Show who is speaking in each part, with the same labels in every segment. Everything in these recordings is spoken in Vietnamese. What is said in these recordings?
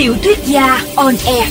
Speaker 1: Tiểu thuyết gia on air.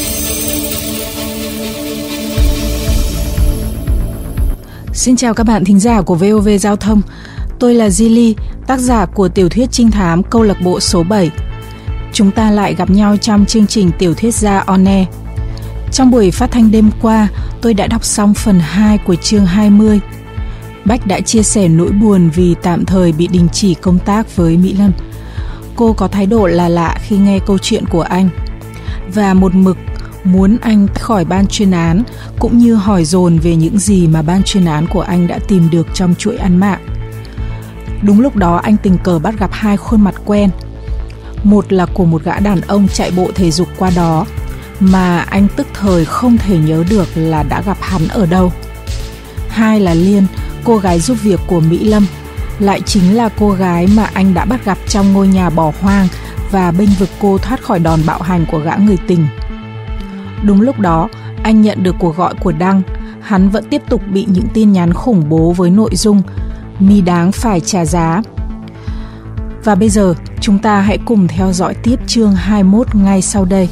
Speaker 2: Xin chào các bạn thính giả của VOV Giao thông. Tôi là Zili, tác giả của tiểu thuyết trinh thám Câu lạc bộ số 7. Chúng ta lại gặp nhau trong chương trình Tiểu thuyết gia on air. Trong buổi phát thanh đêm qua, tôi đã đọc xong phần 2 của chương 20. Bách đã chia sẻ nỗi buồn vì tạm thời bị đình chỉ công tác với Mỹ Lâm. Cô có thái độ là lạ khi nghe câu chuyện của anh và một mực muốn anh khỏi ban chuyên án, cũng như hỏi dồn về những gì mà ban chuyên án của anh đã tìm được trong chuỗi ăn mạng. Đúng lúc đó anh tình cờ bắt gặp hai khuôn mặt quen. Một là của một gã đàn ông chạy bộ thể dục qua đó mà anh tức thời không thể nhớ được là đã gặp hắn ở đâu. Hai là Liên, cô gái giúp việc của Mỹ Lâm, lại chính là cô gái mà anh đã bắt gặp trong ngôi nhà bỏ hoang và bênh vực cô thoát khỏi đòn bạo hành của gã người tình. Đúng lúc đó, anh nhận được cuộc gọi của Đăng. Hắn vẫn tiếp tục bị những tin nhắn khủng bố với nội dung "Mi đáng phải trả giá". Và bây giờ, chúng ta hãy cùng theo dõi tiếp chương 21 ngay sau đây.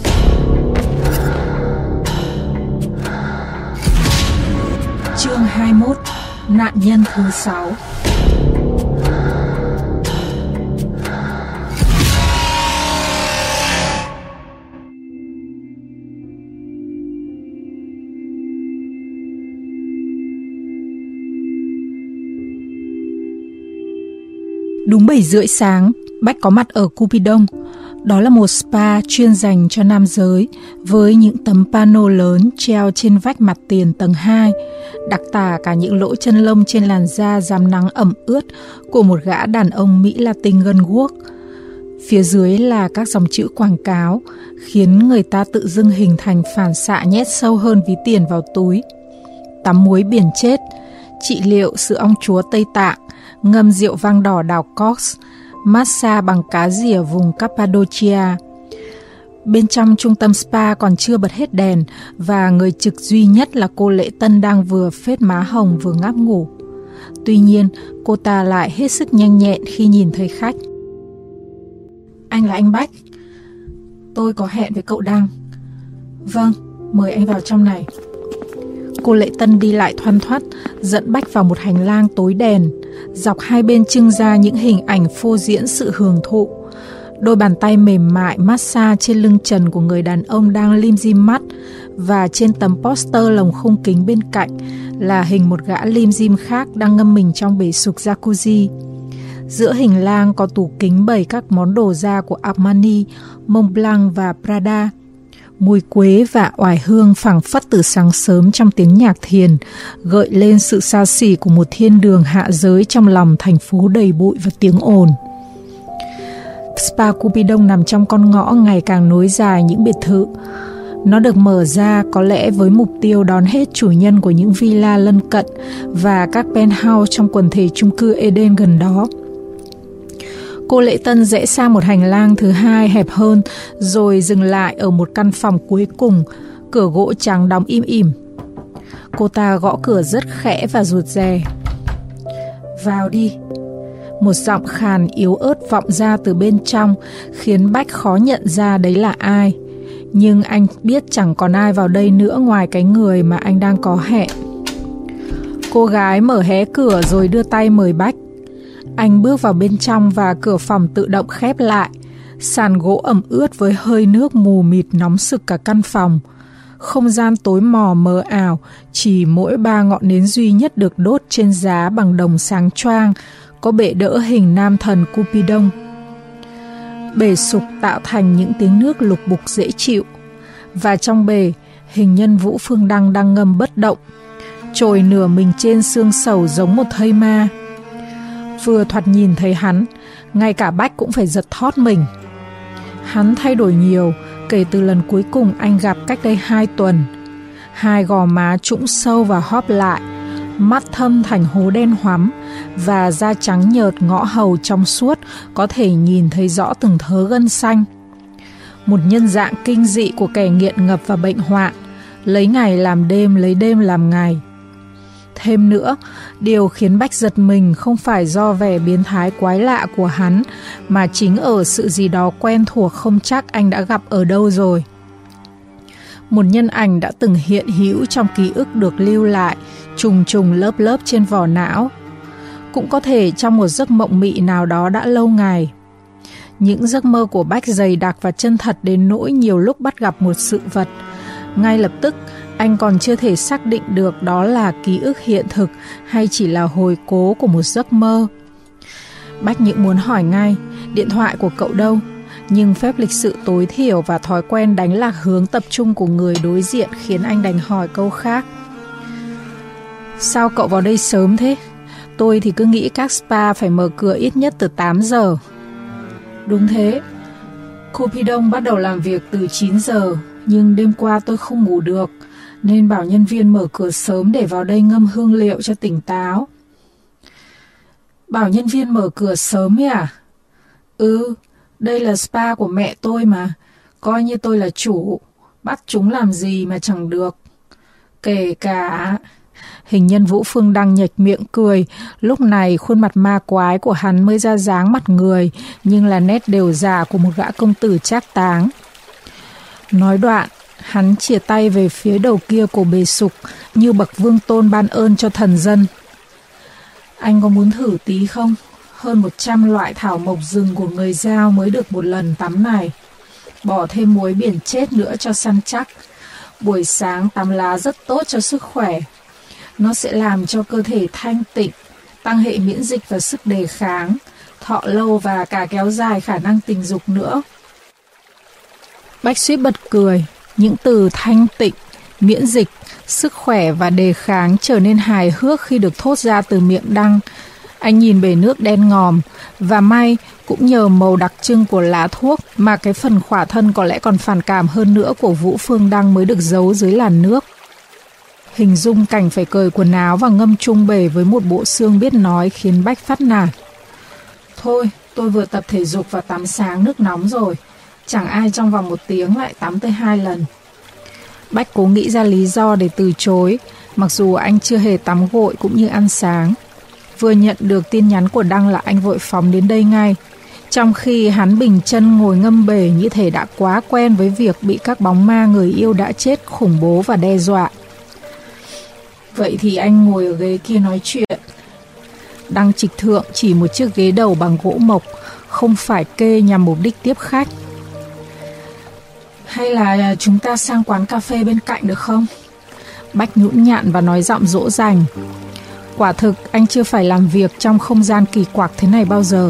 Speaker 2: Chương 21: Nạn nhân thứ 6. Đúng 7 rưỡi sáng, Bách có mặt ở Cupidon. Đó là một spa chuyên dành cho nam giới, với những tấm pano lớn treo trên vách mặt tiền tầng 2, đặc tả cả những lỗ chân lông trên làn da rám nắng ẩm ướt của một gã đàn ông Mỹ Latin gân guốc. Phía dưới là các dòng chữ quảng cáo, khiến người ta tự dưng hình thành phản xạ nhét sâu hơn ví tiền vào túi. Tắm muối biển chết, trị liệu sữa ong chúa Tây Tạng, ngâm rượu vang đỏ đảo Cox, massage bằng cá rỉa vùng Cappadocia. Bên trong trung tâm spa còn chưa bật hết đèn và người trực duy nhất là cô lễ tân đang vừa phết má hồng vừa ngáp ngủ. Tuy nhiên, cô ta lại hết sức nhanh nhẹn khi nhìn thấy khách. "Anh là anh Bách. Tôi có hẹn với cậu Đăng." "Vâng, mời anh vào trong này." Cô lễ tân đi lại thoăn thoắt, dẫn Bách vào một hành lang tối đèn. Dọc hai bên trưng ra những hình ảnh phô diễn sự hưởng thụ. Đôi bàn tay mềm mại massage trên lưng trần của người đàn ông đang lim dim mắt, và trên tấm poster lồng khung kính bên cạnh là hình một gã lim dim khác đang ngâm mình trong bể sục jacuzzi. Giữa hành lang có tủ kính bày các món đồ da của Armani, Montblanc và Prada. Mùi quế và oải hương phảng phất từ sáng sớm trong tiếng nhạc thiền, gợi lên sự xa xỉ của một thiên đường hạ giới trong lòng thành phố đầy bụi và tiếng ồn. Spa Cupidon nằm trong con ngõ ngày càng nối dài những biệt thự. Nó được mở ra có lẽ với mục tiêu đón hết chủ nhân của những villa lân cận và các penthouse trong quần thể chung cư Eden gần đó. Cô lễ tân rẽ sang một hành lang thứ hai hẹp hơn, rồi dừng lại ở một căn phòng cuối cùng, cửa gỗ trắng đóng im ỉm. Cô ta gõ cửa rất khẽ và rụt rè. "Vào đi." Một giọng khàn yếu ớt vọng ra từ bên trong, khiến Bách khó nhận ra đấy là ai. Nhưng anh biết chẳng còn ai vào đây nữa ngoài cái người mà anh đang có hẹn. Cô gái mở hé cửa rồi đưa tay mời Bách. Anh bước vào bên trong và cửa phòng tự động khép lại. Sàn gỗ ẩm ướt với hơi nước mù mịt nóng sực cả căn phòng. Không gian tối mò mờ ảo, chỉ mỗi 3 ngọn nến duy nhất được đốt trên giá bằng đồng sáng choang, có bệ đỡ hình nam thần Cupidon. Bể sục tạo thành những tiếng nước lục bục dễ chịu. Và trong bể, hình nhân Vũ Phương Đăng đang ngâm bất động, trồi nửa mình trên xương sầu giống một thây ma. Vừa thoạt nhìn thấy hắn, ngay cả Bách cũng phải giật thót mình. Hắn thay đổi nhiều kể từ lần cuối cùng anh gặp cách đây 2 tuần. Hai gò má trũng sâu và hóp lại, mắt thâm thành hố đen hoắm, và da trắng nhợt ngõ hầu trong suốt, có thể nhìn thấy rõ từng thớ gân xanh. Một nhân dạng kinh dị của kẻ nghiện ngập và bệnh hoạn, lấy ngày làm đêm, lấy đêm làm ngày. Thêm nữa, điều khiến Bách giật mình không phải do vẻ biến thái quái lạ của hắn, mà chính ở sự gì đó quen thuộc không chắc anh đã gặp ở đâu rồi. Một nhân ảnh đã từng hiện hữu trong ký ức được lưu lại, trùng trùng lớp lớp trên vỏ não. Cũng có thể trong một giấc mộng mị nào đó đã lâu ngày. Những giấc mơ của Bách dày đặc và chân thật đến nỗi nhiều lúc bắt gặp một sự vật. Ngay lập tức, anh còn chưa thể xác định được đó là ký ức hiện thực hay chỉ là hồi cố của một giấc mơ. Bách những muốn hỏi ngay, điện thoại của cậu đâu? Nhưng phép lịch sự tối thiểu và thói quen đánh lạc hướng tập trung của người đối diện khiến anh đành hỏi câu khác. Sao cậu vào đây sớm thế? Tôi thì cứ nghĩ các spa phải mở cửa ít nhất từ 8 giờ. Đúng thế. Cupidon bắt đầu làm việc từ 9 giờ, nhưng đêm qua tôi không ngủ được, nên bảo nhân viên mở cửa sớm để vào đây ngâm hương liệu cho tỉnh táo. Bảo nhân viên mở cửa sớm ấy à? Ừ, đây là spa của mẹ tôi mà, coi như tôi là chủ, bắt chúng làm gì mà chẳng được. Kể cả... Hình nhân Vũ Phương Đăng nhếch miệng cười, lúc này khuôn mặt ma quái của hắn mới ra dáng mặt người, nhưng là nét đều giả của một gã công tử trác táng. Nói đoạn, hắn chìa tay về phía đầu kia của bề sục, như bậc vương tôn ban ơn cho thần dân. Anh có muốn thử tí không? Hơn 100 loại thảo mộc rừng của người Dao mới được một lần tắm này. Bỏ thêm muối biển chết nữa cho săn chắc. Buổi sáng tắm lá rất tốt cho sức khỏe. Nó sẽ làm cho cơ thể thanh tịnh, tăng hệ miễn dịch và sức đề kháng, thọ lâu và cả kéo dài khả năng tình dục nữa. Bách suýt bật cười, những từ thanh tịnh, miễn dịch, sức khỏe và đề kháng trở nên hài hước khi được thốt ra từ miệng Đăng. Anh nhìn bể nước đen ngòm, và may cũng nhờ màu đặc trưng của lá thuốc mà cái phần khỏa thân có lẽ còn phản cảm hơn nữa của Vũ Phương Đăng mới được giấu dưới làn nước. Hình dung cảnh phải cởi quần áo và ngâm chung bể với một bộ xương biết nói khiến Bách phát nản. Thôi, tôi vừa tập thể dục và tắm sáng nước nóng rồi. Chẳng ai trong vòng 1 tiếng lại tắm tới 2 lần. Bách cố nghĩ ra lý do để từ chối, mặc dù anh chưa hề tắm gội cũng như ăn sáng. Vừa nhận được tin nhắn của Đăng là anh vội phóng đến đây ngay, trong khi hắn bình chân ngồi ngâm bể như thể đã quá quen với việc bị các bóng ma người yêu đã chết khủng bố và đe dọa. Vậy thì anh ngồi ở ghế kia nói chuyện. Đăng trịch thượng chỉ một chiếc ghế đầu bằng gỗ mộc, không phải kê nhằm mục đích tiếp khách. Hay là chúng ta sang quán cà phê bên cạnh được không? Bách nhũn nhặn và nói giọng dỗ dành. Quả thực anh chưa phải làm việc trong không gian kỳ quặc thế này bao giờ.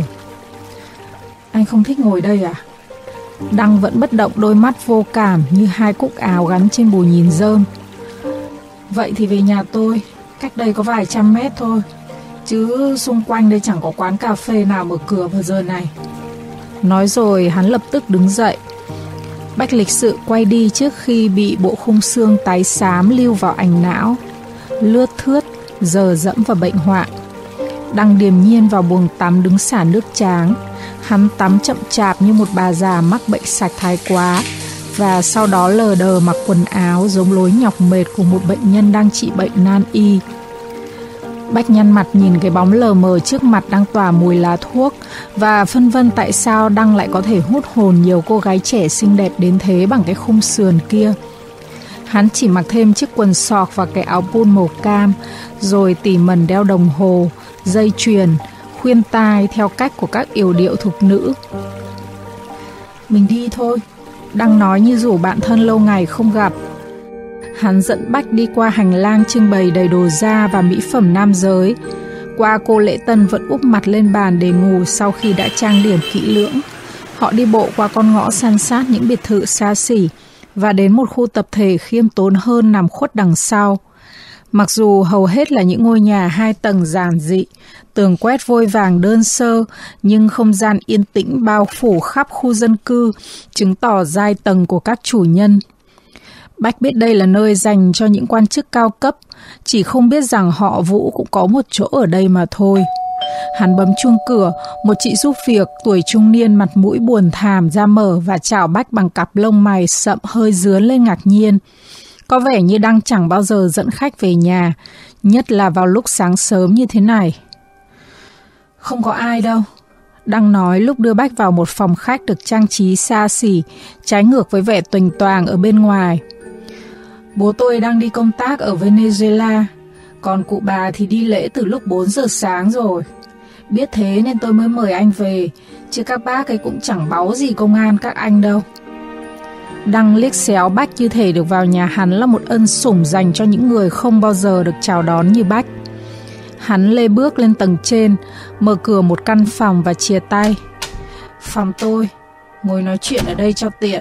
Speaker 2: Anh không thích ngồi đây à? Đăng vẫn bất động, đôi mắt vô cảm như 2 cúc áo gắn trên bù nhìn rơm. Vậy thì về nhà tôi, cách đây có vài trăm mét thôi, chứ xung quanh đây chẳng có quán cà phê nào mở cửa vào giờ này. Nói rồi hắn lập tức đứng dậy. Bách lịch sự quay đi trước khi bị bộ khung xương tái xám lưu vào ảnh não. Lướt thướt, dờ dẫm và bệnh hoạn. Đăng điềm nhiên vào buồng tắm đứng xả nước tráng. Hắn tắm chậm chạp như một bà già mắc bệnh sạch thái quá, và sau đó lờ đờ mặc quần áo giống lối nhọc mệt của một bệnh nhân đang trị bệnh nan y. Bách nhăn mặt nhìn cái bóng lờ mờ trước mặt đang tỏa mùi lá thuốc, và phân vân tại sao Đăng lại có thể hút hồn nhiều cô gái trẻ xinh đẹp đến thế bằng cái khung sườn kia. Hắn chỉ mặc thêm chiếc quần sọc và cái áo pun màu cam, rồi tỉ mẩn đeo đồng hồ, dây chuyền, khuyên tai theo cách của các yểu điệu thục nữ. Mình đi thôi, Đăng nói như rủ bạn thân lâu ngày không gặp. Hắn dẫn Bách đi qua hành lang trưng bày đầy đồ da và mỹ phẩm nam giới, qua cô lễ tân vẫn úp mặt lên bàn để ngủ sau khi đã trang điểm kỹ lưỡng. Họ đi bộ qua con ngõ san sát những biệt thự xa xỉ và đến một khu tập thể khiêm tốn hơn nằm khuất đằng sau. Mặc dù hầu hết là những ngôi nhà 2 tầng giản dị, tường quét vôi vàng đơn sơ, nhưng không gian yên tĩnh bao phủ khắp khu dân cư, chứng tỏ giai tầng của các chủ nhân. Bách biết đây là nơi dành cho những quan chức cao cấp, chỉ không biết rằng họ Vũ cũng có một chỗ ở đây mà thôi. Hắn bấm chuông cửa, một chị giúp việc tuổi trung niên mặt mũi buồn thảm ra mở và chào Bách bằng cặp lông mày sậm hơi dướn lên ngạc nhiên. Có vẻ như Đăng chẳng bao giờ dẫn khách về nhà, nhất là vào lúc sáng sớm như thế này. Không có ai đâu, Đăng nói lúc đưa Bách vào một phòng khách được trang trí xa xỉ, trái ngược với vẻ tuềnh toàng ở bên ngoài. Bố tôi đang đi công tác ở Venezuela, còn cụ bà thì đi lễ từ lúc 4 giờ sáng rồi. Biết thế nên tôi mới mời anh về, chứ các bác ấy cũng chẳng báu gì công an các anh đâu. Đăng liếc xéo Bách như thể được vào nhà hắn là một ân sủng dành cho những người không bao giờ được chào đón như Bách. Hắn lê bước lên tầng trên, mở cửa một căn phòng và chìa tay. Phòng tôi, ngồi nói chuyện ở đây cho tiện.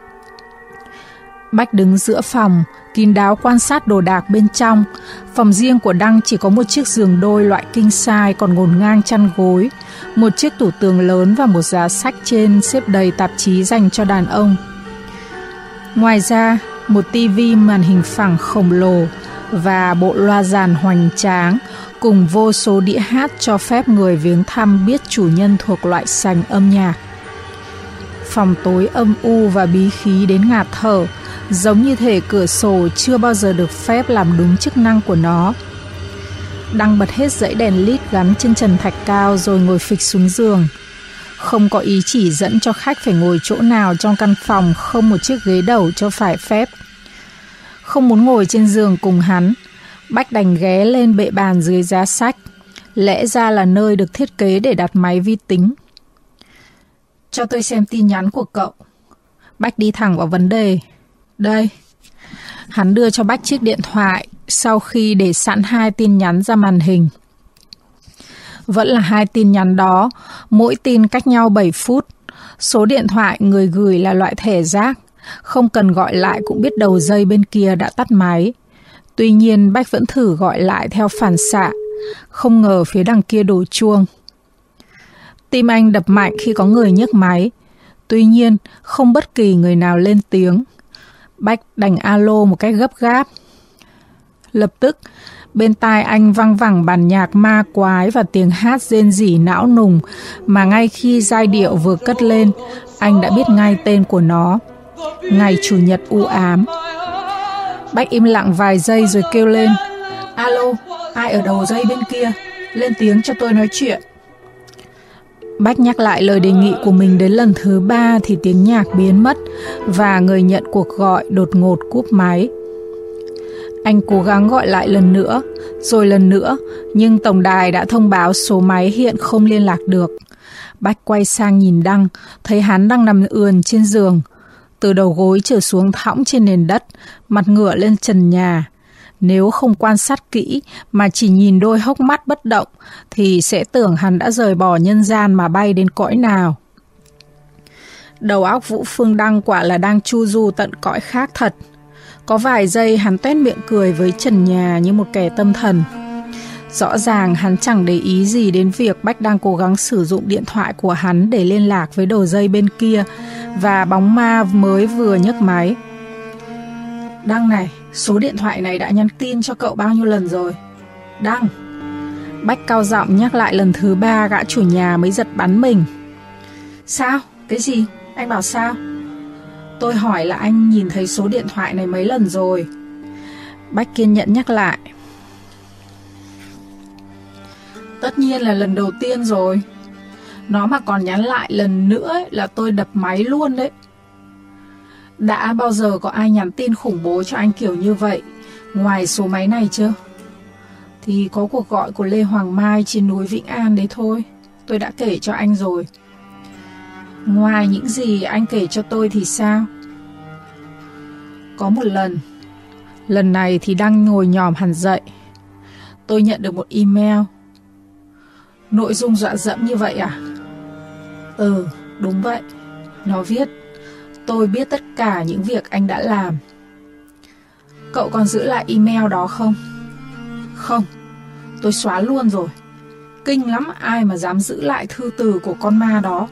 Speaker 2: Bách đứng giữa phòng, kín đáo quan sát đồ đạc bên trong. Phòng riêng của Đăng chỉ có một chiếc giường đôi loại king size còn ngổn ngang chăn gối, một chiếc tủ tường lớn và một giá sách trên xếp đầy tạp chí dành cho đàn ông. Ngoài ra, một tivi màn hình phẳng khổng lồ và bộ loa dàn hoành tráng cùng vô số đĩa hát cho phép người viếng thăm biết chủ nhân thuộc loại sành âm nhạc. Phòng tối âm u và bí khí đến ngạt thở, giống như thể cửa sổ chưa bao giờ được phép làm đúng chức năng của nó. Đăng bật hết dãy đèn led gắn trên trần thạch cao rồi ngồi phịch xuống giường. Không có ý chỉ dẫn cho khách phải ngồi chỗ nào trong căn phòng không một chiếc ghế đầu cho phải phép. Không muốn ngồi trên giường cùng hắn, Bách đành ghé lên bệ bàn dưới giá sách, lẽ ra là nơi được thiết kế để đặt máy vi tính. Cho tôi xem tin nhắn của cậu. Bách đi thẳng vào vấn đề. Đây. Hắn đưa cho Bách chiếc điện thoại sau khi để sẵn 2 tin nhắn ra màn hình. Vẫn là 2 tin nhắn đó, mỗi tin cách nhau 7 phút. Số điện thoại người gửi là loại thẻ rác, không cần gọi lại cũng biết đầu dây bên kia đã tắt máy. Tuy nhiên Bách vẫn thử gọi lại theo phản xạ, không ngờ phía đằng kia đổ chuông. Tim anh đập mạnh khi có người nhấc máy, tuy nhiên không bất kỳ người nào lên tiếng. Bách đành alo một cách gấp gáp. Lập tức, bên tai anh văng vẳng bản nhạc ma quái và tiếng hát rên rỉ não nùng mà ngay khi giai điệu vừa cất lên, anh đã biết ngay tên của nó. Ngày Chủ nhật u ám. Bách im lặng vài giây rồi kêu lên. Alo, ai ở đầu dây bên kia? Lên tiếng cho tôi nói chuyện. Bách nhắc lại lời đề nghị của mình đến lần thứ 3 thì tiếng nhạc biến mất và người nhận cuộc gọi đột ngột cúp máy. Anh cố gắng gọi lại lần nữa, rồi lần nữa, nhưng tổng đài đã thông báo số máy hiện không liên lạc được. Bách quay sang nhìn Đăng, thấy hắn đang nằm ườn trên giường, từ đầu gối trở xuống thõng trên nền đất, mặt ngửa lên trần nhà. Nếu không quan sát kỹ mà chỉ nhìn đôi hốc mắt bất động thì sẽ tưởng hắn đã rời bỏ nhân gian mà bay đến cõi nào. Đầu óc Vũ Phương Đăng quả là đang chu du tận cõi khác thật. Có vài giây hắn toét miệng cười với trần nhà như một kẻ tâm thần. Rõ ràng hắn chẳng để ý gì đến việc Bách đang cố gắng sử dụng điện thoại của hắn để liên lạc với đầu dây bên kia và bóng ma mới vừa nhấc máy. Đăng này, số điện thoại này đã nhắn tin cho cậu bao nhiêu lần rồi? Đăng. Bách cao giọng nhắc lại lần thứ 3, gã chủ nhà mới giật bắn mình. Sao? Cái gì? Anh bảo sao? Tôi hỏi là anh nhìn thấy số điện thoại này mấy lần rồi? Bách kiên nhẫn nhắc lại. Tất nhiên là lần đầu tiên rồi. Nó mà còn nhắn lại lần nữa ấy, là tôi đập máy luôn đấy. Đã bao giờ có ai nhắn tin khủng bố cho anh kiểu như vậy ngoài số máy này chưa? Thì có cuộc gọi của Lê Hoàng Mai trên núi Vĩnh An đấy thôi. Tôi đã kể cho anh rồi. Ngoài những gì anh kể cho tôi thì sao? Có một lần này thì đang ngồi nhòm hẳn dậy, tôi nhận được một email. Nội dung dọa dẫm như vậy à? Ừ, đúng vậy. Nó viết: tôi biết tất cả những việc anh đã làm. Cậu còn giữ lại email đó không? Không, tôi xóa luôn rồi. Kinh lắm, ai mà dám giữ lại thư từ của con ma đó.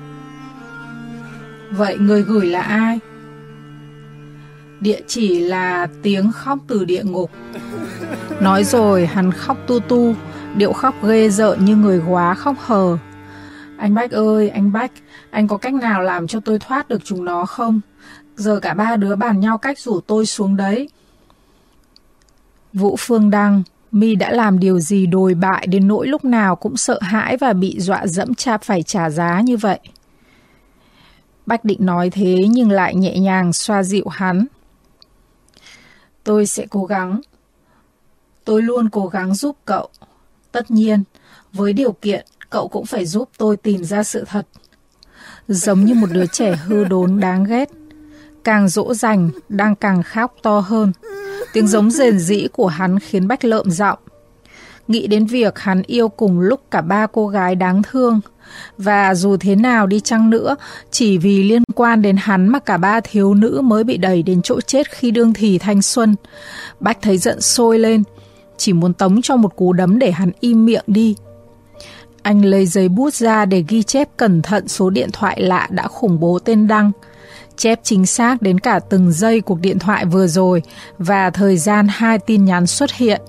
Speaker 2: Vậy người gửi là ai? Địa chỉ là Tiếng Khóc Từ Địa Ngục. Nói rồi hắn khóc tu tu, điệu khóc ghê rợn như người góa khóc hờ. Anh Bách ơi, anh Bách, anh có cách nào làm cho tôi thoát được chúng nó không? Giờ cả 3 đứa bàn nhau cách rủ tôi xuống đấy. Vũ Phương Đăng, My đã làm điều gì đồi bại đến nỗi lúc nào cũng sợ hãi và bị dọa dẫm phải trả giá như vậy? Bách định nói thế nhưng lại nhẹ nhàng xoa dịu hắn. Tôi sẽ cố gắng. Tôi luôn cố gắng giúp cậu. Tất nhiên, với điều kiện cậu cũng phải giúp tôi tìm ra sự thật. Giống như một đứa trẻ hư đốn đáng ghét. Càng dỗ dành, đang càng khóc to hơn. Tiếng giống rền rĩ của hắn khiến Bách lợm giọng. Nghĩ đến việc hắn yêu cùng lúc cả ba cô gái đáng thương. Và dù thế nào đi chăng nữa, chỉ vì liên quan đến hắn mà cả ba thiếu nữ mới bị đẩy đến chỗ chết khi đương thì thanh xuân. Bách thấy giận sôi lên, chỉ muốn tống cho một cú đấm để hắn im miệng đi. Anh lấy giấy bút ra để ghi chép cẩn thận số điện thoại lạ đã khủng bố tên Đăng. Chép chính xác đến cả từng giây cuộc điện thoại vừa rồi và thời gian 2 tin nhắn xuất hiện.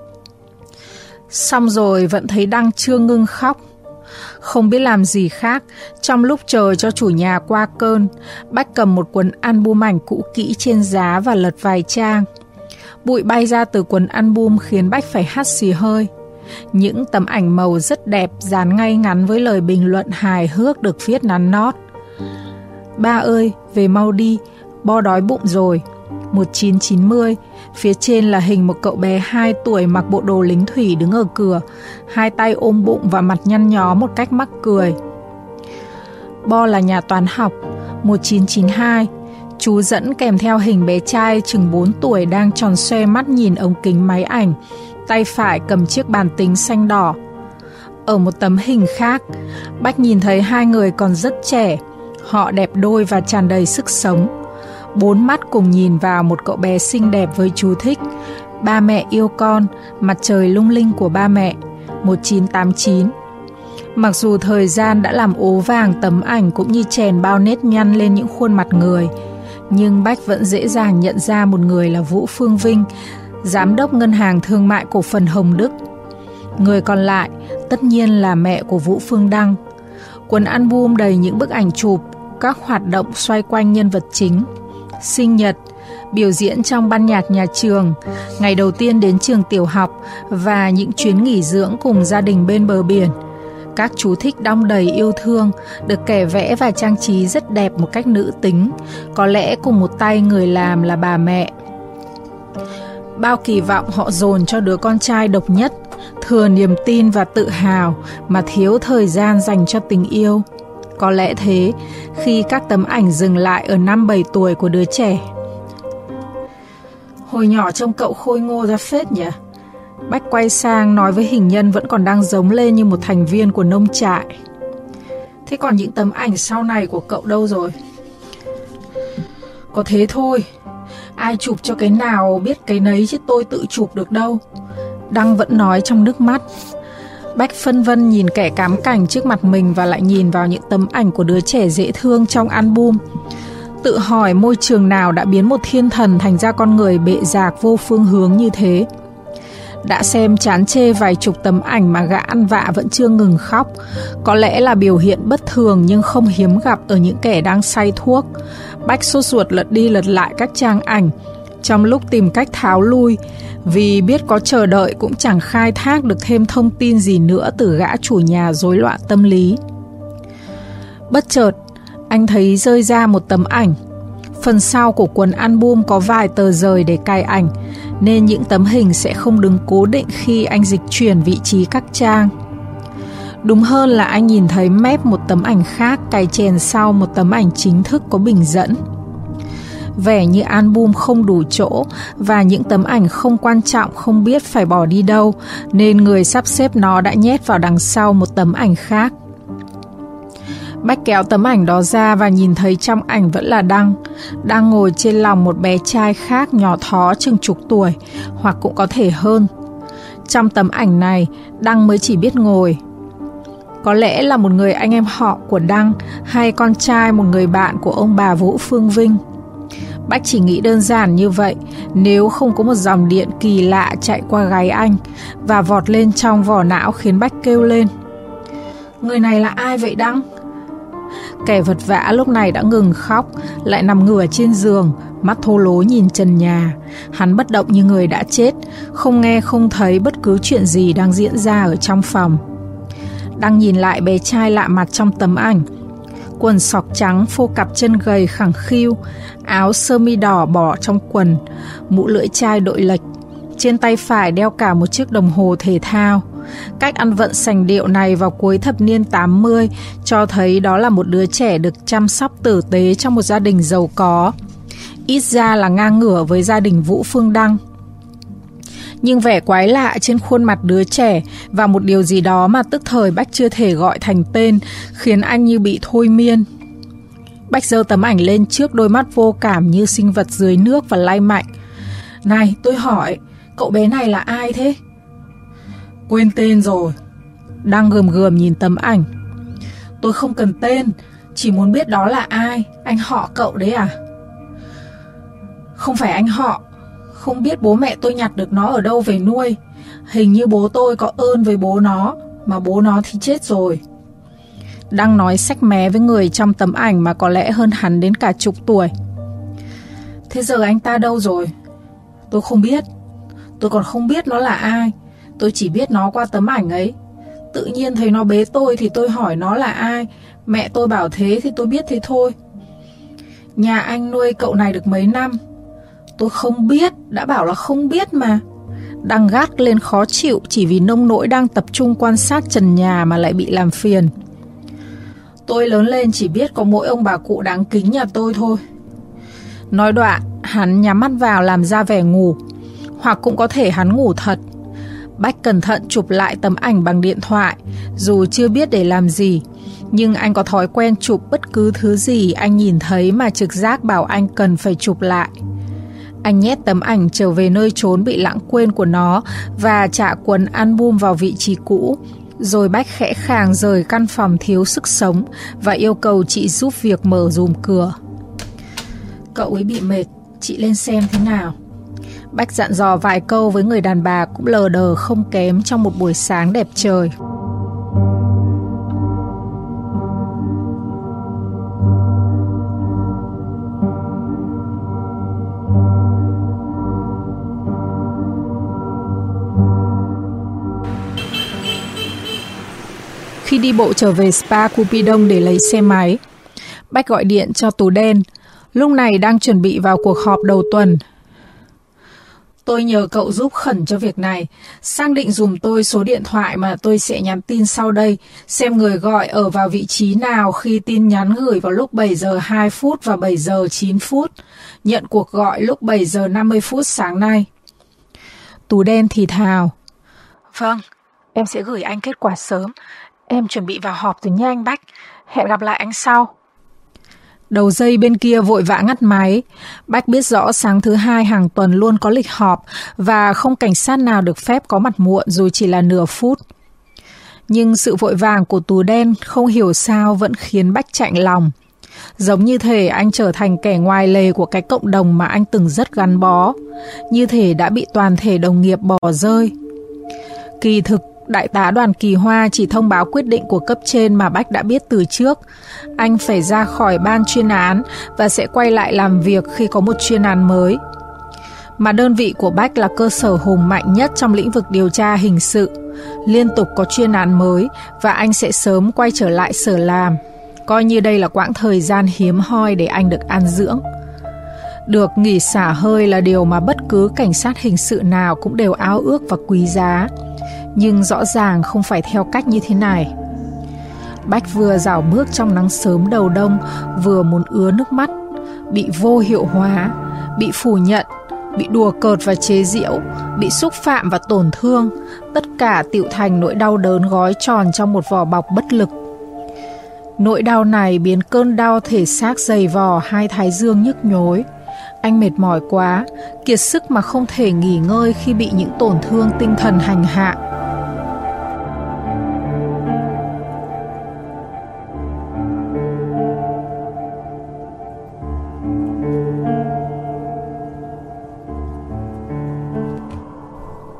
Speaker 2: Xong rồi vẫn thấy Đăng chưa ngưng khóc. Không biết làm gì khác, trong lúc chờ cho chủ nhà qua cơn, Bách cầm một cuốn album ảnh cũ kỹ trên giá và lật vài trang. Bụi bay ra từ cuốn album khiến Bách phải hắt xì hơi. Những tấm ảnh màu rất đẹp dán ngay ngắn với lời bình luận hài hước được viết nắn nót. Ba ơi, về mau đi, bo đói bụng rồi. 1990, phía trên là hình một cậu bé 2 tuổi mặc bộ đồ lính thủy đứng ở cửa, 2 tay ôm bụng và mặt nhăn nhó một cách mắc cười. Bo là nhà toán học. 1992, chú dẫn kèm theo hình bé trai chừng 4 tuổi đang tròn xoe mắt nhìn ống kính máy ảnh, tay phải cầm chiếc bàn tính xanh đỏ. Ở một tấm hình khác, Bách nhìn thấy 2 người còn rất trẻ. Họ đẹp đôi và tràn đầy sức sống. 4 mắt cùng nhìn vào một cậu bé xinh đẹp với chú thích Ba mẹ yêu con, mặt trời lung linh của ba mẹ. 1989. Mặc dù thời gian đã làm ố vàng tấm ảnh cũng như chèn bao nếp nhăn lên những khuôn mặt người, nhưng Bách vẫn dễ dàng nhận ra một người là Vũ Phương Vinh, Giám đốc Ngân hàng Thương mại Cổ phần Hồng Đức. Người còn lại tất nhiên là mẹ của Vũ Phương Đăng. Cuốn album đầy những bức ảnh chụp, các hoạt động xoay quanh nhân vật chính. Sinh nhật, biểu diễn trong ban nhạc nhà trường, ngày đầu tiên đến trường tiểu học và những chuyến nghỉ dưỡng cùng gia đình bên bờ biển. Các chú thích đong đầy yêu thương, được kẻ vẽ và trang trí rất đẹp một cách nữ tính, có lẽ cùng một tay người làm là bà mẹ. Bao kỳ vọng họ dồn cho đứa con trai độc nhất, thừa niềm tin và tự hào mà thiếu thời gian dành cho tình yêu. Có lẽ thế, khi các tấm ảnh dừng lại ở 5-7 tuổi của đứa trẻ. Hồi nhỏ trông cậu khôi ngô ra phết nhỉ? Bách quay sang nói với hình nhân vẫn còn đang giống lên như một thành viên của nông trại. Thế còn những tấm ảnh sau này của cậu đâu rồi? Có thế thôi. Ai chụp cho cái nào biết cái nấy chứ tôi tự chụp được đâu. Đăng vẫn nói trong nước mắt. Bách phân vân nhìn kẻ cám cảnh trước mặt mình và lại nhìn vào những tấm ảnh của đứa trẻ dễ thương trong album. Tự hỏi môi trường nào đã biến một thiên thần thành ra con người bệ rạc vô phương hướng như thế. Đã xem chán chê vài chục tấm ảnh mà gã ăn vạ vẫn chưa ngừng khóc. Có lẽ là biểu hiện bất thường nhưng không hiếm gặp ở những kẻ đang say thuốc. Bách sốt ruột lật đi lật lại các trang ảnh, trong lúc tìm cách tháo lui, vì biết có chờ đợi cũng chẳng khai thác được thêm thông tin gì nữa từ gã chủ nhà rối loạn tâm lý. Bất chợt, anh thấy rơi ra một tấm ảnh. Phần sau của cuốn album có vài tờ rời để cài ảnh, nên những tấm hình sẽ không đứng cố định khi anh dịch chuyển vị trí các trang. Đúng hơn là anh nhìn thấy mép một tấm ảnh khác cài chèn sau một tấm ảnh chính thức có bình dẫn. Vẻ như album không đủ chỗ và những tấm ảnh không quan trọng không biết phải bỏ đi đâu, nên người sắp xếp nó đã nhét vào đằng sau một tấm ảnh khác. Bách kéo tấm ảnh đó ra và nhìn thấy trong ảnh vẫn là Đăng, đang ngồi trên lòng một bé trai khác nhỏ thó chừng chục tuổi, hoặc cũng có thể hơn. Trong tấm ảnh này, Đăng mới chỉ biết ngồi. Có lẽ là một người anh em họ của Đăng hay con trai một người bạn của ông bà Vũ Phương Vinh. Bách chỉ nghĩ đơn giản như vậy nếu không có một dòng điện kỳ lạ chạy qua gáy anh và vọt lên trong vỏ não khiến Bách kêu lên. Người này là ai vậy Đăng? Kẻ vật vã lúc này đã ngừng khóc, lại nằm ngửa trên giường, mắt thô lố nhìn trần nhà. Hắn bất động như người đã chết, không nghe không thấy bất cứ chuyện gì đang diễn ra ở trong phòng. Đang nhìn lại bé trai lạ mặt trong tấm ảnh. Quần sọc trắng phô cặp chân gầy khẳng khiu, áo sơ mi đỏ bỏ trong quần, mũ lưỡi chai đội lệch. Trên tay phải đeo cả một chiếc đồng hồ thể thao. Cách ăn vận sành điệu này vào cuối thập niên 80 cho thấy đó là một đứa trẻ được chăm sóc tử tế trong một gia đình giàu có. Ít ra là ngang ngửa với gia đình Vũ Phương Đăng. Nhưng vẻ quái lạ trên khuôn mặt đứa trẻ và một điều gì đó mà tức thời Bách chưa thể gọi thành tên khiến anh như bị thôi miên. Bách giơ tấm ảnh lên trước đôi mắt vô cảm như sinh vật dưới nước và lay mạnh. Này, tôi hỏi, cậu bé này là ai thế? Quên tên rồi. Đăng gườm gườm nhìn tấm ảnh. Tôi không cần tên, chỉ muốn biết đó là ai. Anh họ cậu đấy à? Không phải anh họ. Không biết bố mẹ tôi nhặt được nó ở đâu về nuôi. Hình như bố tôi có ơn với bố nó, mà bố nó thì chết rồi. Đăng nói xách mé với người trong tấm ảnh mà có lẽ hơn hắn đến cả chục tuổi. Thế giờ anh ta đâu rồi? Tôi không biết. Tôi còn không biết nó là ai. Tôi chỉ biết nó qua tấm ảnh ấy. Tự nhiên thấy nó bế tôi thì tôi hỏi nó là ai. Mẹ tôi bảo thế thì tôi biết thế thôi. Nhà anh nuôi cậu này được mấy năm? Tôi không biết, đã bảo là không biết mà. Đang gắt lên khó chịu chỉ vì nông nỗi đang tập trung quan sát trần nhà mà lại bị làm phiền. Tôi lớn lên chỉ biết có mỗi ông bà cụ đáng kính nhà tôi thôi. Nói đoạn, hắn nhắm mắt vào làm ra vẻ ngủ. Hoặc cũng có thể hắn ngủ thật. Bách cẩn thận chụp lại tấm ảnh bằng điện thoại, dù chưa biết để làm gì. Nhưng anh có thói quen chụp bất cứ thứ gì anh nhìn thấy mà trực giác bảo anh cần phải chụp lại. Anh nhét tấm ảnh trở về nơi trốn bị lãng quên của nó và trả cuốn album vào vị trí cũ. Rồi Bách khẽ khàng rời căn phòng thiếu sức sống và yêu cầu chị giúp việc mở dùm cửa. Cậu ấy bị mệt, chị lên xem thế nào. Bách dặn dò vài câu với người đàn bà cũng lờ đờ không kém trong một buổi sáng đẹp trời. Khi đi bộ trở về spa Cupidon để lấy xe máy, Bách gọi điện cho Tú Đen, lúc này đang chuẩn bị vào cuộc họp đầu tuần. Tôi nhờ cậu giúp khẩn cho việc này, xác định dùm tôi số điện thoại mà tôi sẽ nhắn tin sau đây, xem người gọi ở vào vị trí nào khi tin nhắn gửi vào lúc 7 giờ 2 phút và 7 giờ 9 phút, nhận cuộc gọi lúc 7 giờ 50 phút sáng nay. Tú Đen thì thào. Vâng, em sẽ gửi anh kết quả sớm. Em chuẩn bị vào họp rồi nha anh Bách. Hẹn gặp lại anh sau. Đầu dây bên kia vội vã ngắt máy. Bách biết rõ sáng thứ hai hàng tuần luôn có lịch họp và không cảnh sát nào được phép có mặt muộn dù chỉ là nửa phút. Nhưng sự vội vàng của Tú Đen không hiểu sao vẫn khiến Bách chạnh lòng. Giống như thể anh trở thành kẻ ngoài lề của cái cộng đồng mà anh từng rất gắn bó. Như thể đã bị toàn thể đồng nghiệp bỏ rơi. Kỳ thực, Đại tá Đoàn Kỳ Hoa chỉ thông báo quyết định của cấp trên mà Bách đã biết từ trước. Anh phải ra khỏi ban chuyên án và sẽ quay lại làm việc khi có một chuyên án mới. Mà đơn vị của Bách là cơ sở hùng mạnh nhất trong lĩnh vực điều tra hình sự. Liên tục có chuyên án mới và anh sẽ sớm quay trở lại sở làm. Coi như đây là quãng thời gian hiếm hoi để anh được an dưỡng. Được nghỉ xả hơi là điều mà bất cứ cảnh sát hình sự nào cũng đều ao ước và quý giá. Nhưng rõ ràng không phải theo cách như thế này. Bách vừa rảo bước trong nắng sớm đầu đông, vừa muốn ứa nước mắt. Bị vô hiệu hóa, bị phủ nhận, bị đùa cợt và chế giễu, bị xúc phạm và tổn thương. Tất cả tựu thành nỗi đau đớn gói tròn trong một vỏ bọc bất lực. Nỗi đau này biến cơn đau thể xác dày vò hai thái dương nhức nhối. Anh mệt mỏi quá, kiệt sức mà không thể nghỉ ngơi khi bị những tổn thương tinh thần hành hạ.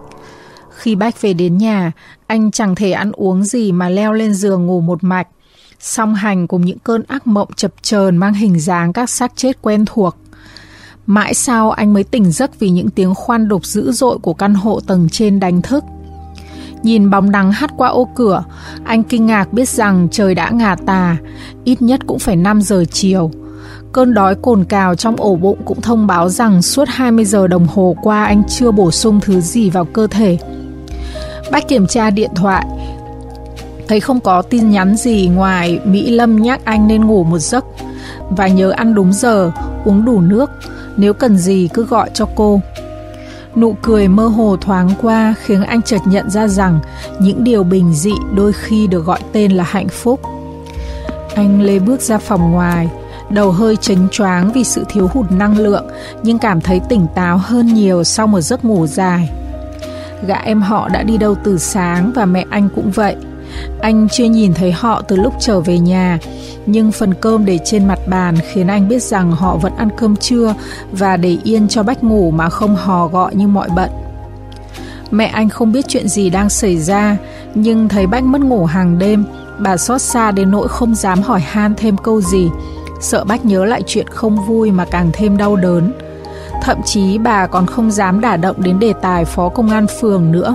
Speaker 2: Khi Bách về đến nhà, anh chẳng thể ăn uống gì mà leo lên giường ngủ một mạch. song hành cùng những cơn ác mộng chập chờn mang hình dáng các xác chết quen thuộc. Mãi sau anh mới tỉnh giấc vì những tiếng khoan đục dữ dội của căn hộ tầng trên đánh thức. Nhìn bóng nắng hắt qua ô cửa, anh kinh ngạc biết rằng trời đã ngả tà, ít nhất cũng phải 5 giờ chiều. Cơn đói cồn cào trong ổ bụng cũng thông báo rằng suốt 20 giờ đồng hồ qua anh chưa bổ sung thứ gì vào cơ thể. Bách kiểm tra điện thoại, thấy không có tin nhắn gì ngoài Mỹ Lâm nhắc anh nên ngủ một giấc và nhớ ăn đúng giờ, uống đủ nước, nếu cần gì cứ gọi cho cô. Nụ cười mơ hồ thoáng qua khiến anh chợt nhận ra rằng những điều bình dị đôi khi được gọi tên là hạnh phúc. Anh lê bước ra phòng ngoài, đầu hơi chênh choáng vì sự thiếu hụt năng lượng, nhưng cảm thấy tỉnh táo hơn nhiều sau một giấc ngủ dài. Gã em họ đã đi đâu từ sáng và mẹ anh cũng vậy. Anh chưa nhìn thấy họ từ lúc trở về nhà, nhưng phần cơm để trên mặt bàn khiến anh biết rằng họ vẫn ăn cơm trưa và để yên cho Bách ngủ mà không hò gọi như mọi bận. Mẹ anh không biết chuyện gì đang xảy ra, nhưng thấy Bách mất ngủ hàng đêm, bà xót xa đến nỗi không dám hỏi han thêm câu gì, sợ Bách nhớ lại chuyện không vui mà càng thêm đau đớn. Thậm chí bà còn không dám đả động đến đề tài phó công an phường nữa.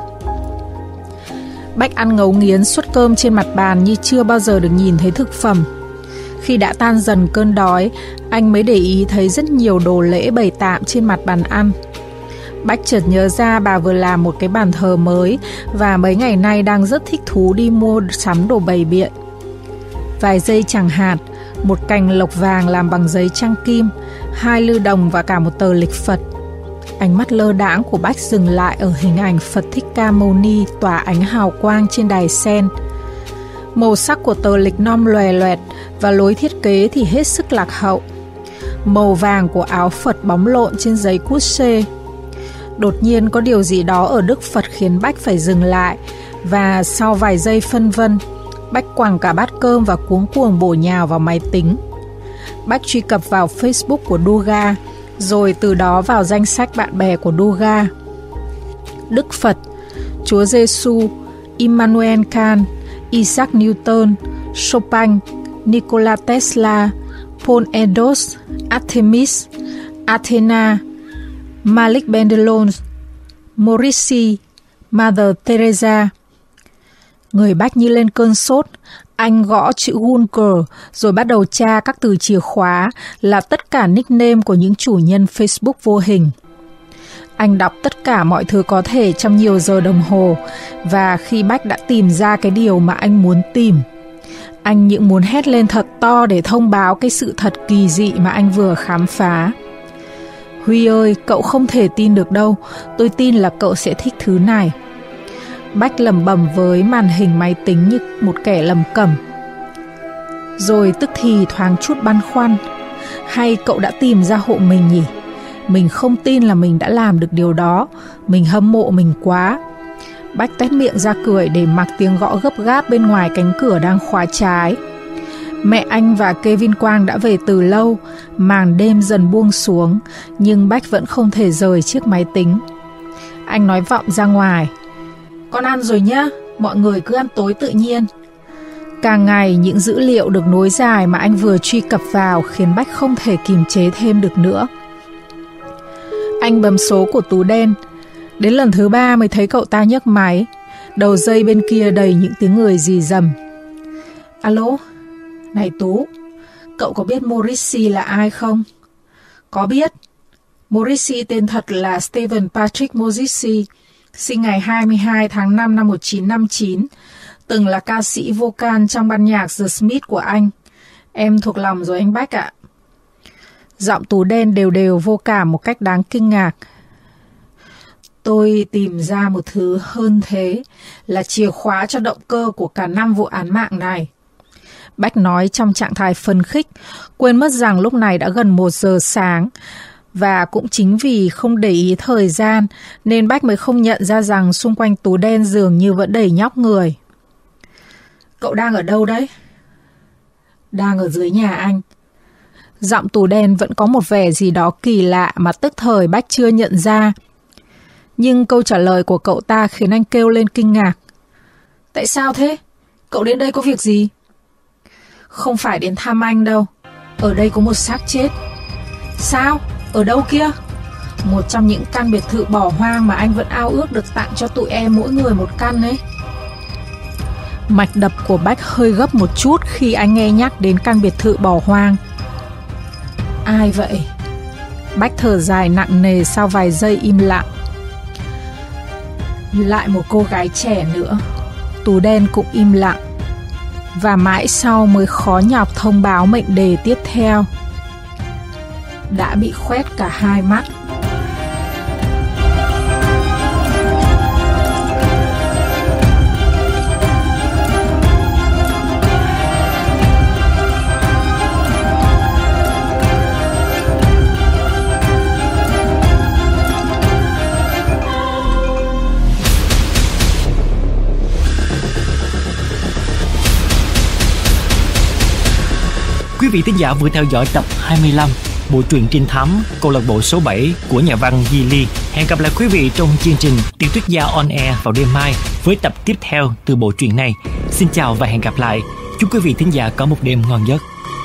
Speaker 2: Bách ăn ngấu nghiến suất cơm trên mặt bàn như chưa bao giờ được nhìn thấy thực phẩm. Khi đã tan dần cơn đói, anh mới để ý thấy rất nhiều đồ lễ bày tạm trên mặt bàn ăn. Bách chợt nhớ ra bà vừa làm một cái bàn thờ mới và mấy ngày nay đang rất thích thú đi mua sắm đồ bày biện. Vài dây chàng hạt, một cành lộc vàng làm bằng giấy trang kim, 2 lư đồng và cả một tờ lịch Phật. Ánh mắt lơ đãng của Bách dừng lại ở hình ảnh Phật Thích Ca Mâu Ni tỏa ánh hào quang trên đài sen. Màu sắc của tờ lịch non lòe loẹt và lối thiết kế thì hết sức lạc hậu. Màu vàng của áo Phật bóng lộn trên giấy cút xê. Đột nhiên có điều gì đó ở Đức Phật khiến Bách phải dừng lại, và sau vài giây phân vân, Bách quẳng cả bát cơm và cuống cuồng bổ nhào vào máy tính. Bách truy cập vào Facebook của Duga, rồi từ đó vào danh sách bạn bè của Duga. Đức Phật, Chúa Giêsu, Immanuel Kant, Isaac Newton, Chopin, Nikola Tesla, Paul Edos, Artemis, Athena, Malik Bendelon, Morrissey, Mother Teresa. Người Bách như lên cơn sốt, anh gõ chữ Google rồi bắt đầu tra các từ chìa khóa là tất cả nickname của những chủ nhân Facebook vô hình. Anh đọc tất cả mọi thứ có thể trong nhiều giờ đồng hồ, và khi Bách đã tìm ra cái điều mà anh muốn tìm, anh những muốn hét lên thật to để thông báo cái sự thật kỳ dị mà anh vừa khám phá. Huy ơi, cậu không thể tin được đâu, tôi tin là cậu sẽ thích thứ này. Bách lẩm bẩm với màn hình máy tính như một kẻ lầm cẩm. Rồi tức thì thoáng chút băn khoăn. Hay cậu đã tìm ra hộ mình nhỉ? Mình không tin là mình đã làm được điều đó. Mình hâm mộ mình quá. Bách tét miệng ra cười để mặc tiếng gõ gấp gáp bên ngoài cánh cửa đang khóa trái. Mẹ anh và Kevin Quang đã về từ lâu, màn đêm dần buông xuống, nhưng Bách vẫn không thể rời chiếc máy tính. Anh nói vọng ra ngoài. Con ăn rồi nhá, mọi người cứ ăn tối tự nhiên. Càng ngày những dữ liệu được nối dài mà anh vừa truy cập vào khiến Bách không thể kiềm chế thêm được nữa. Anh bấm số của Tú đen. Đến lần thứ 3 mới thấy cậu ta nhấc máy. Đầu dây bên kia đầy những tiếng người rì rầm. Alo, này Tú, cậu có biết Morrissey là ai không? Có biết. Morrissey tên thật là Stephen Patrick Morrissey, sinh ngày 22 tháng 5 năm 1959, từng là ca sĩ vocal trong ban nhạc The Smiths của anh. Em thuộc lòng rồi anh Bách ạ. Giọng Tú đen đều đều vô cảm một cách đáng kinh ngạc. Tôi tìm ra một thứ hơn thế, là chìa khóa cho động cơ của cả 5 vụ án mạng này. Bách nói trong trạng thái phấn khích, quên mất rằng lúc này đã gần 1 giờ sáng. Và cũng chính vì không để ý thời gian nên Bách mới không nhận ra rằng xung quanh Tú đen dường như vẫn đầy nhóc người. Cậu đang ở đâu đấy? Đang ở dưới nhà anh. Giọng Tú đen vẫn có một vẻ gì đó kỳ lạ mà tức thời Bách chưa nhận ra. Nhưng câu trả lời của cậu ta khiến anh kêu lên kinh ngạc. Tại sao thế? Cậu đến đây có việc gì? Không phải đến thăm anh đâu. Ở đây có một xác chết. Sao? Ở đâu kia? Một trong những căn biệt thự bỏ hoang mà anh vẫn ao ước được tặng cho tụi em mỗi người một căn ấy. Mạch đập của Bách hơi gấp một chút khi anh nghe nhắc đến căn biệt thự bỏ hoang. Ai vậy? Bách thở dài nặng nề sau vài giây im lặng. Lại một cô gái trẻ nữa. Tú đen cũng im lặng. Và mãi sau mới khó nhọc thông báo mệnh đề tiếp theo. Đã bị khoét cả hai mắt.
Speaker 3: Quý vị thính giả vừa theo dõi tập 25 bộ truyện trinh thám câu lạc bộ số 7 của nhà văn Di Ly. Hẹn gặp lại quý vị trong chương trình Tiểu thuyết gia on air vào đêm mai với tập tiếp theo từ bộ truyện này. Xin chào và hẹn gặp lại. Chúc quý vị thính giả có một đêm ngon giấc.